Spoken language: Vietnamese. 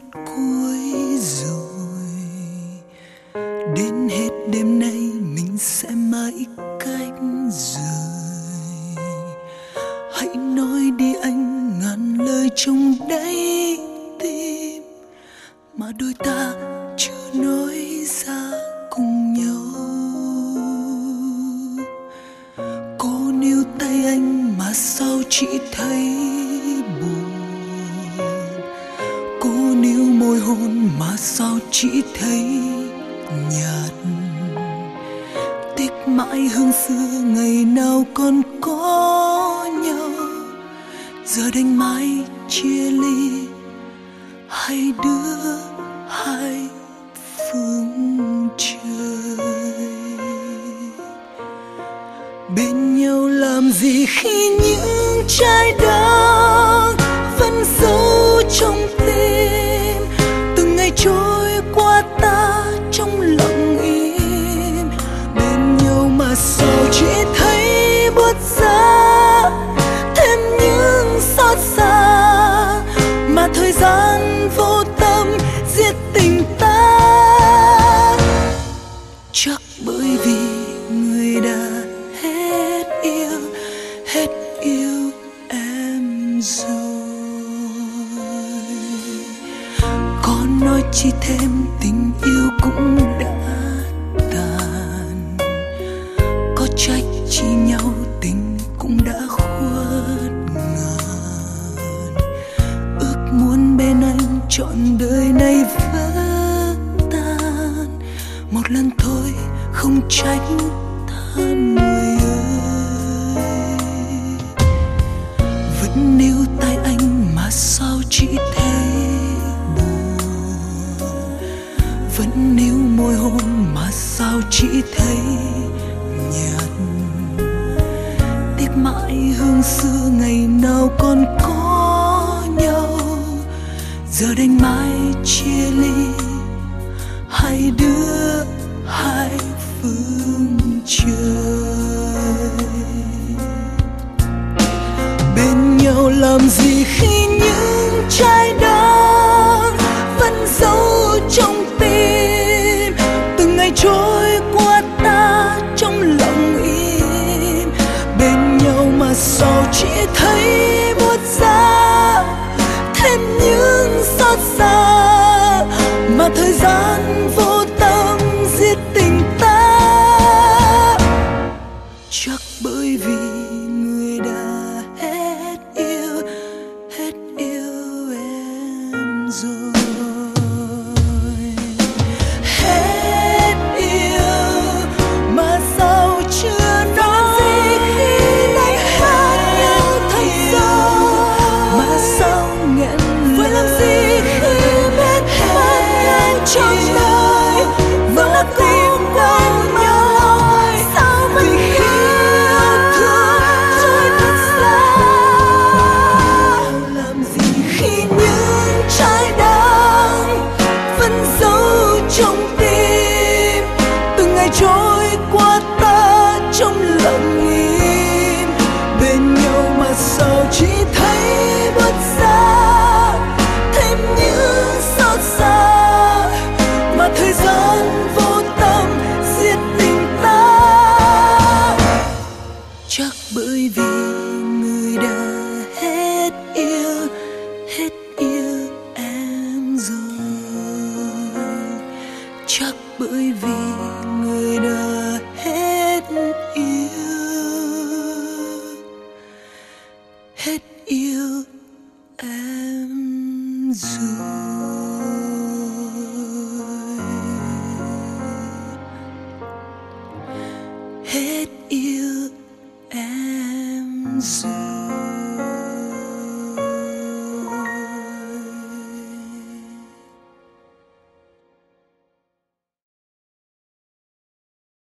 cuối rồi. Đến hết đêm nay mình sẽ mãi cách rời. Hãy nói đi anh, ngàn lời trong đáy tim mà đôi ta chưa nói ra cùng nhau. Cô níu tay anh mà sao chỉ thấy buồn. Cô níu môi hôn mà sao chỉ thấy nhạt. Tiếc mãi hương xưa ngày nào còn có nhau, giờ đành mãi chia ly, hai đứa hai phương trời. Bên nhau làm gì khi những trái đắng vẫn giấu trong tim. Từng ngày trôi qua ta trong lặng im. Bên nhau mà sao chỉ thấy buốt giá, thêm những xót xa mà thời gian vô tâm giết tình ta. Chắc bởi vì người đã hết yêu em rồi. Có nói chi thêm, tình yêu cũng đã tàn. Có trách chi nhau, tình cũng đã khuất ngàn. Ước muốn bên anh trọn đời này vỡ tan. Một lần thôi không trách than người ơi. Vẫn níu tay anh mà sao chỉ thấy buồn. Vẫn níu môi hôn mà sao chỉ thấy nhạt. Tiếc mãi hương xưa ngày nào còn có nhau, giờ đành mãi chia ly, hai đứa hai phương trời. Bên nhau làm gì khi những trái đắng vẫn giấu trong tim. Từng ngày trôi qua ta trong lặng im. Bên nhau mà sao chỉ thấy buốt giá, thêm những xót xa mà thời gian vô tâm giết tình ta. Chắc bởi vì người đã hết yêu em rồi. Hết yêu mà sao chưa nói khi này hát yêu thật sâu. Mà sao nghẹn lời làm gì khi biết hết em trong đời vẫn là tim quên nhau. Sao vẫn khi yêu thương trôi thật xa. Làm gì khi những trái đắng vẫn giấu trong tim. Từng ngày trôi qua ta trong lặng im. Bên nhau mà sao chỉ thấy buốt giá, thêm những xót xa mà thời gian vô tâm giết tình ta. Chắc bởi vì người đã hết yêu em rồi. Chắc bởi vì người đã